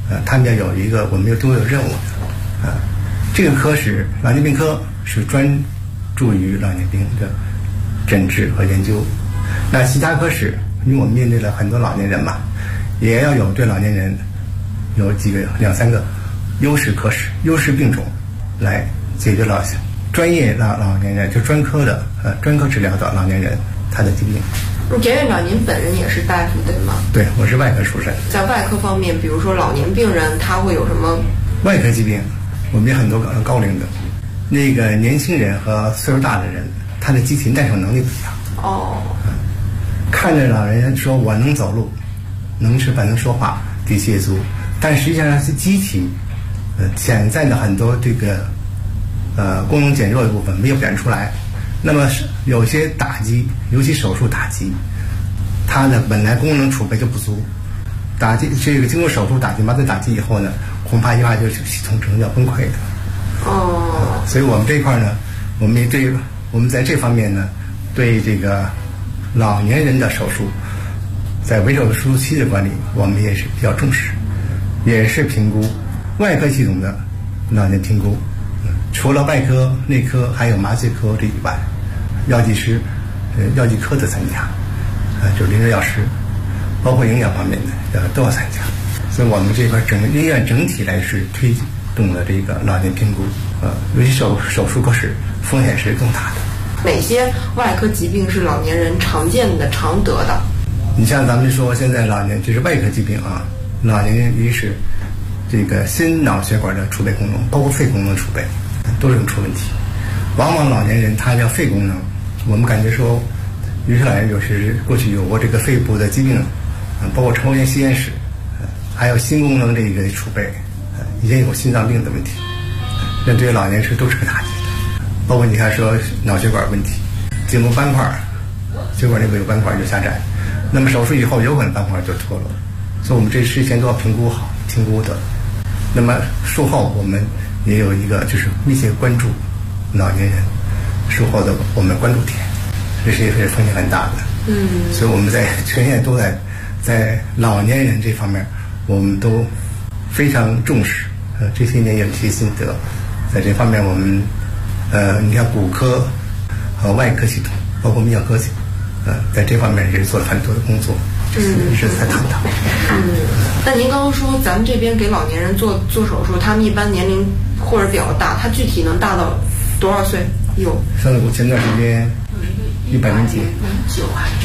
他们要有一个我们都有任务的这个科室老年病科是专注于老年病的诊治和研究。那其他科室，因为我们面对了很多老年人嘛，也要有对老年人有2、3个优势科室、优势病种来解决专业老年人就专科的专科治疗的老年人他的疾病。 田院长，您本人也是大夫对吗？ 对，我是外科出身。 在外科方面，比如说老年病人他会有什么？ 外科疾病，我们有很多高龄的，那个年轻人和岁数大的人，他的机体耐受能力不一样。看着老人说我能走路，能吃饭，能说话，底气也足，但实际上是机体潜在的很多这个功能减弱的部分没有表现出来。那么有些打击，尤其手术打击，它的本来功能储备就不足，打击这个经过手术打击麻醉打击以后呢，恐怕一下就是系统整个要崩溃的。所以我们这一块呢，我们在这方面呢，对这个老年人的手术，在围手术期的管理，我们也是比较重视，也是评估外科系统的老年评估。除了外科、内科还有麻醉科这以外，药剂师、药剂科的参加，就是临床药师，包括营养方面的都要参加。所以我们这块医院整体来是推动了这个老年评估，尤其手术科室风险是更大的。 哪些外科疾病是老年人常见的、常得的？ 你像咱们说现在老年，这是外科疾病啊，老年人一是这个心脑血管的储备功能，包括肺功能储备，都是出问题。往往老年人他要肺功能，我们感觉说，有些老年人就是过去有过这个肺部的疾病，包括抽烟、吸烟史，还有心功能这个储备，以前有过心脏病的问题，那对于老年人都是个打击的。包括你看说脑血管问题，颈部斑块，血管内部有斑块就狭窄，那么手术以后有可能斑块就脱落，所以我们这事前都要评估好，评估的。那么术后我们也有一个就是密切关注老年人术后的我们关注点，这是风险很大的。所以我们在全院都在老年人这方面，我们都非常重视。这些年有一些心得，在这方面我们你看骨科和外科系统，包括泌尿科系，在这方面也是做了很多的工作，是在探讨。 那您刚刚说咱们这边给老年人做手术，他们一般年龄或者比较大，他具体能大到多少岁？ 像我前段时间100几 ，109还是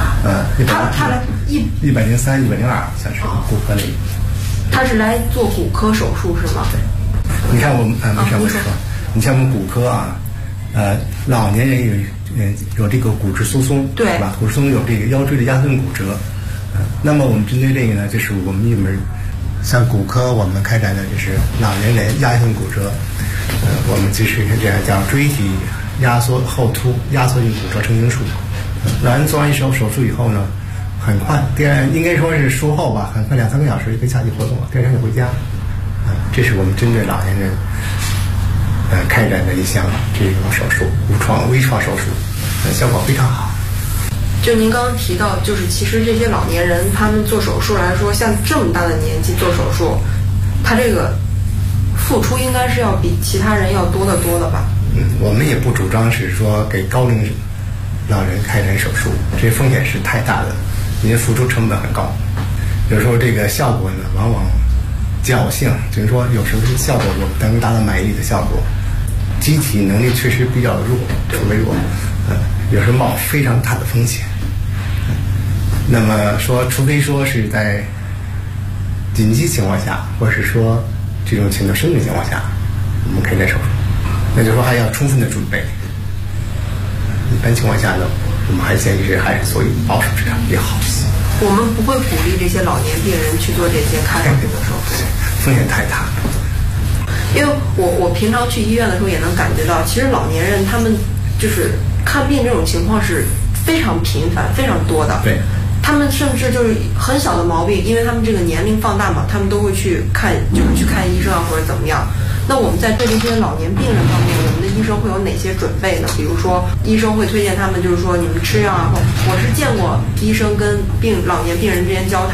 108？他来 103、102，像是骨科那个。 他是来做骨科手术是吗？ 对。你看我们你像我们骨科啊，老年人有这个骨质疏松， 对吧？骨质疏松有这个腰椎的压顿骨折。那么我们针对这个呢，就是我们一门像骨科我们开展的就是老年人压顿骨折，我们就是这样叫椎体压缩后凸压缩性骨折成形术。老人做完手术以后呢，很快应该说是术后吧，很快2、3个小时就可以下去活动了，第二天就回家。这是我们针对老年人开展的一项这种手术，微创手术，效果非常好。 就您刚刚提到，就是其实这些老年人他们做手术来说，像这么大的年纪做手术，他这个付出应该是要比其他人要多得多的吧？ 我们也不主张是说给高龄老人开展手术，这风险是太大的，因为付出成本很高，有时候这个效果呢往往侥幸，就是说有时候效果能达到满意的效果，机体能力确实比较弱，特别弱，有时候冒非常大的风险。那么说，除非说是在紧急情况下，或者是说这种情况生理情况下，我们开展手术，那就是说还要充分的准备。一般情况下呢，我们还建议还是做保守治疗比较好一些。 我们不会鼓励这些老年病人去做这些开手术的手术， 风险太大了。 因为我平常去医院的时候也能感觉到，其实老年人他们就是看病这种情况是非常频繁、非常多的。 对。 他们甚至就是很小的毛病，因为他们这个年龄放大嘛，他们都会去看，就是去看医生啊，或者怎么样。那我们在对这些老年病人方面，我们的医生会有哪些准备呢？比如说，医生会推荐他们，就是说你们吃药啊。我是见过医生跟老年病人之间交谈，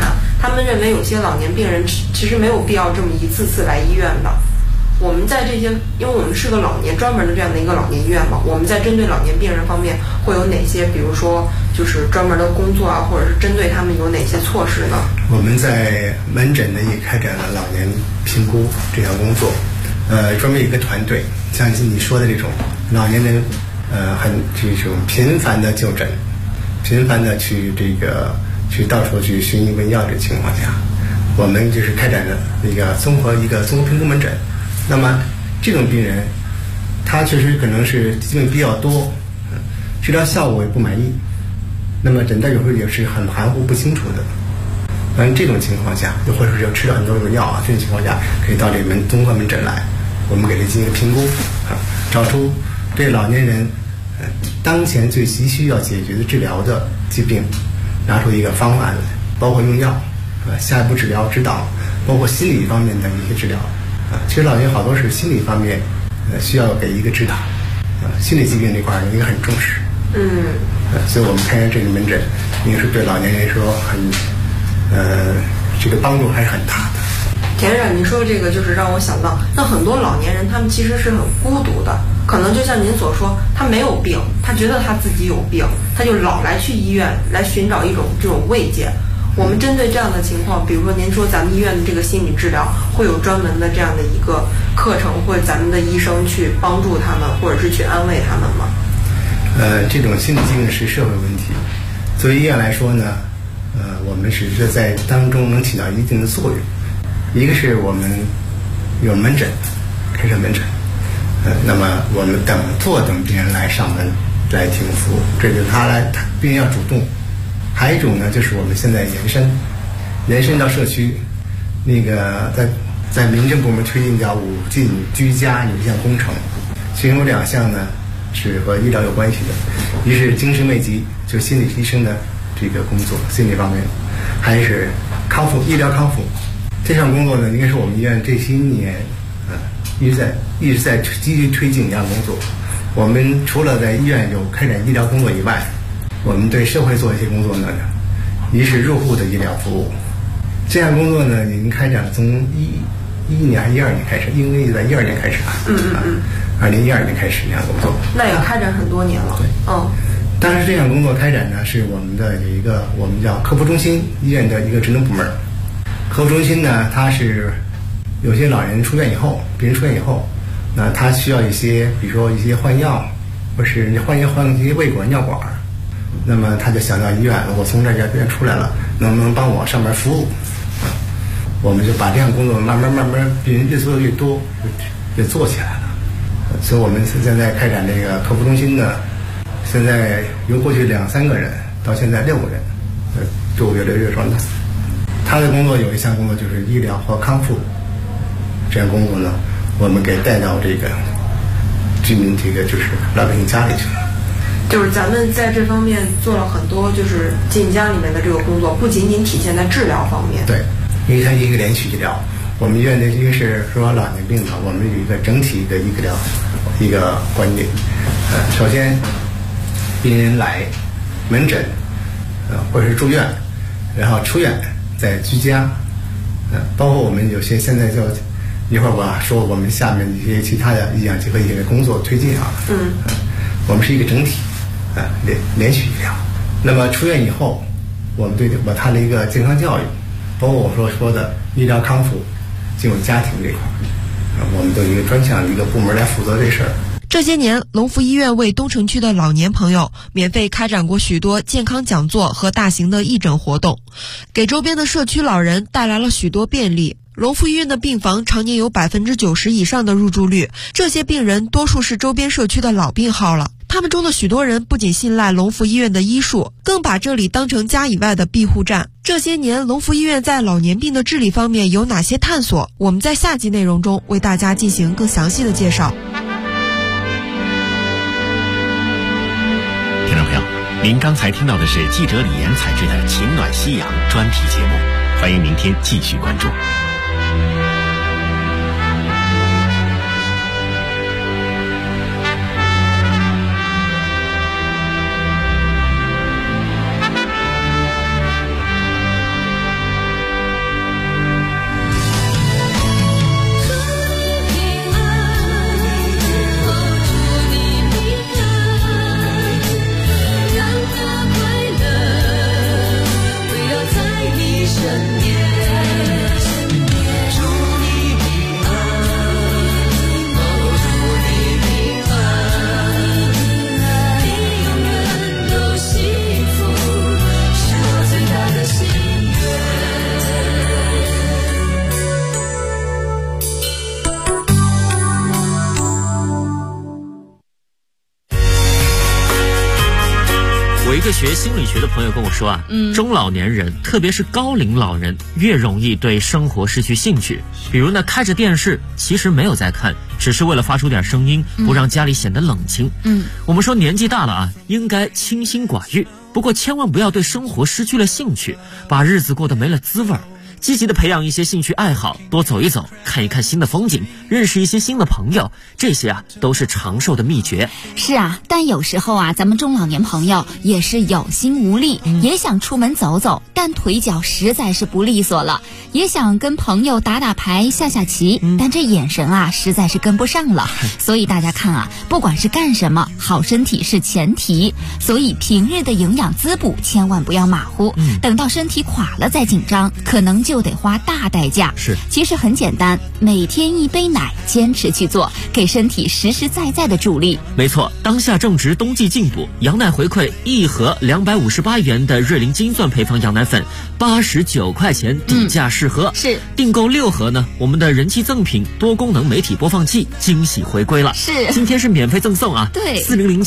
他们认为有些老年病人其实没有必要这么一次次来医院的。我们在这些，因为我们是个老年专门的这样的一个老年医院嘛，我们在针对老年病人方面会有哪些，比如说就是专门的工作啊，或者是针对他们有哪些措施呢？ 我们在门诊呢也开展了老年评估这项工作，专门有一个团队，像你说的这种老年人，很这种频繁的就诊，频繁的去到处去寻医问药的情况下，我们就是开展了一个综合评估门诊。那么这种病人，他确实可能是疾病比较多，治疗效果也不满意，那么诊断有时候也是很含糊不清楚的。这种情况下，又或者是吃了很多种药啊，这种情况下可以到这个综合门诊来，我们给他进行一个评估，找出对老年人当前最急需要解决的治疗的疾病，拿出一个方案来，包括用药，下一步治疗指导，包括心理方面的一些治疗。其实老年好多是心理方面，需要给一个指导，心理疾病这块应该很重视。所以我们开展这个门诊，应该是对老年人说这个帮助还是很大的。 田院长，您说这个就是让我想到，那很多老年人他们其实是很孤独的，可能就像您所说，他没有病，他觉得他自己有病，他就老来去医院来寻找一种这种慰藉。我们针对这样的情况，比如说您说咱们医院的这个心理治疗会有专门的这样的一个课程，或者咱们的医生去帮助他们，或者是去安慰他们吗？ 这种心理疾病是社会问题，作为医院来说呢，我们是在当中能起到一定的作用。一个是我们有门诊，开设门诊，那么我们坐等病人来上门来听服务，这就是病人要主动。还有一种呢，就是我们现在延伸到社区，在民政部门推进叫5进居家有一项工程，其中有2项呢是和医疗有关系的，一是精神危机，就是心理医生的这个工作，心理方面；还是医疗康复。这项工作呢，应该是我们医院这些年一直在积极推进一项工作。我们除了在医院有开展医疗工作以外，我们对社会做一些工作呢，一是入户的医疗服务。这项工作呢，已经开展了从11年还是12年开始，应该是在12年开始吧。2012年开始这项工作。 那也开展很多年了。 对。当时这项工作开展呢，是我们的有一个我们叫客服中心，医院的一个职能部门。客服中心呢，它是有些老人病人出院以后，那他需要一些，比如说一些换药，或是你换一些胃管、尿管，那么他就想到医院，我从这边出来了，能不能帮我上门服务？我们就把这项工作慢慢，病人越做越多，就做起来了。所以我们现在开展这个客服中心呢，现在由过去2-3个人到现在6个人，就越来越壮大。他的工作有一项工作就是医疗和康复，这项工作呢，我们给带到这个居民就是老百姓家里去了。 就是咱们在这方面做了很多，就是进家里面的这个工作，不仅仅体现在治疗方面。 对，因为它一个连续医疗。我们医院的一个是说老年病呢，我们有一个整体的医疗一个观念。首先，病人来门诊，或者是住院，然后出院再居家，包括我们有些现在就一会儿我说我们下面一些其他的医养结合一些工作推进啊。我们是一个整体，连续医疗。那么出院以后，我们对他的一个健康教育，包括我说的医疗康复，进入家庭这块，我们都有一个专项的一个部门来负责这事儿。 这些年，龙福医院为东城区的老年朋友免费开展过许多健康讲座和大型的义诊活动，给周边的社区老人带来了许多便利。龙福医院的病房常年有90%以上的入住率，这些病人多数是周边社区的老病号了。他们中的许多人不仅信赖龙福医院的医术，更把这里当成家以外的庇护站。这些年，龙福医院在老年病的治理方面有哪些探索？我们在下集内容中为大家进行更详细的介绍。 听众朋友，您刚才听到的是记者李岩采制的《情暖夕阳》专题节目，欢迎明天继续关注。 我一个学心理学的朋友跟我说啊，中老年人特别是高龄老人越容易对生活失去兴趣，比如呢开着电视其实没有在看，只是为了发出点声音，不让家里显得冷清。我们说年纪大了啊，应该清心寡欲，不过千万不要对生活失去了兴趣，把日子过得没了滋味儿。积极的培养一些兴趣爱好，多走一走，看一看新的风景，认识一些新的朋友，这些啊都是长寿的秘诀。 是啊，但有时候啊，咱们中老年朋友也是有心无力，也想出门走走，但腿脚实在是不利索了，也想跟朋友打打牌下下棋，但这眼神啊实在是跟不上了。所以大家看啊，不管是干什么，好身体是前提，所以平日的营养滋补千万不要马虎，等到身体垮了再紧张，可能就得花大代价。 是， 其实很简单，每天一杯奶，坚持去做，给身体实实在在的助力。 没错，当下正值冬季进补，羊奶回馈一盒258元的瑞麟金钻配方羊奶粉，89块钱底价试喝。 是， 订购6盒呢，我们的人气赠品多功能媒体播放器惊喜回归了。 是， 今天是免费赠送啊。 对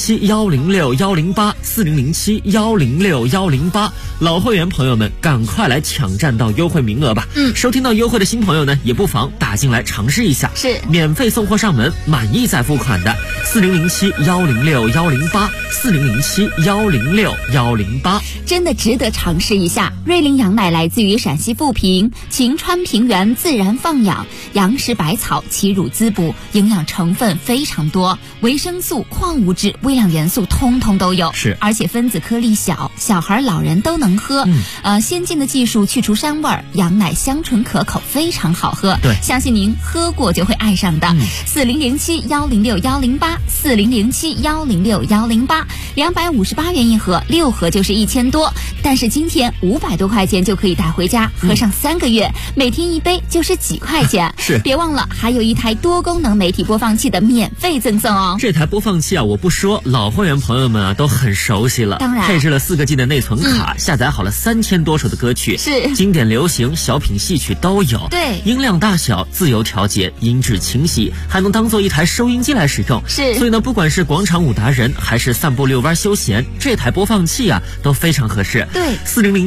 ，4007-108，4007-106-108，老会员朋友们赶快来抢占到优惠名额吧。收听到优惠的新朋友呢，也不妨打进来尝试一下。 是， 免费送货上门，满意再付款的。4007-106-108，4007-106-108， 真的值得尝试一下。瑞麟羊奶来自于陕西富平晴川平原自然放养杨氏百草奇乳滋补，营养成分非常多，维生素、矿物质、微量元素通通都有。 是， 而且分子颗粒小，小孩老人都能喝。先进的技术去除膻味，羊奶香醇可口，非常好喝。 对， 相信您喝过就会爱上的。4007-106-108，4007-106-108，258元一盒，6盒就是1000多。但是今天500多块钱就可以带回家，喝上3个月，每天一杯就是几块钱。 是， 别忘了还有一台多功能媒体播放器的免费赠送哦。 这台播放器啊，我不说，老会员朋友们啊都很熟悉了。 当然， 配置了4个G 的内存卡，下载好了3000多首的歌曲， 是经典流行、小品戏曲都有。 对， 音量大小自由调节，音质清晰，还能当做一台收音机来使用。 是， 所以呢，不管是广场舞达人，还是散步遛弯休闲，这台播放器啊都非常合适。 对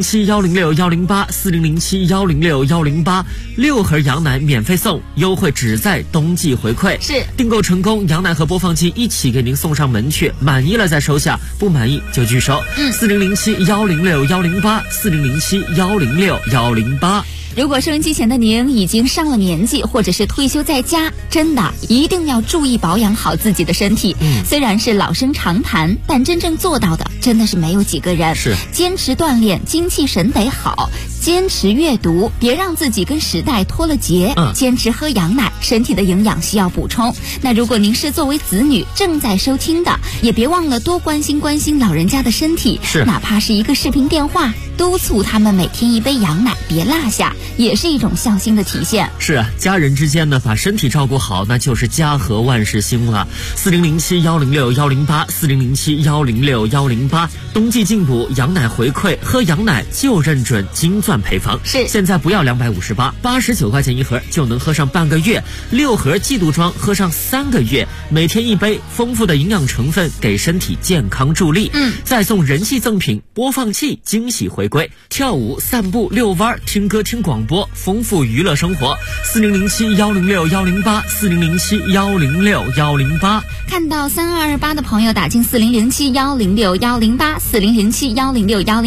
，4007-106-108，4007-106-108，6盒羊奶免费送，优惠只在冬季回馈。 是， 订购成功，羊奶和播放器一起给您送上门去，满意了再收下，不满意就拒收。4007-106-108，4007-106-108。 如果收音机前的您已经上了年纪，或者是退休在家，真的一定要注意保养好自己的身体。虽然是老生常谈，但真正做到的真的是没有几个人。 是， 坚持锻炼，精气神得好；坚持阅读，别让自己跟时代脱了节；坚持喝羊奶，身体的营养需要补充。那如果您是作为子女正在收听的，也别忘了多关心关心老人家的身体， 是， 哪怕是一个视频电话，督促他们每天一杯羊奶，别落下，也是一种孝心的体现。 是啊，家人之间呢，把身体照顾好，那就是家和万事兴了。4007-106-108，4007-106-108，冬季进补，羊奶回馈，喝羊奶就认准金钻配方。 是， 现在不要258，89块钱一盒就能喝上半个月，6盒季度装喝上3个月，每天一杯，丰富的营养成分给身体健康助力。再送人气赠品播放器惊喜回归，跳舞、散步、遛弯、听歌、听广播，丰富娱乐生活。4007-106-108，4007-106-108。 看到3228的朋友打进4007-106-108，4007-106-108。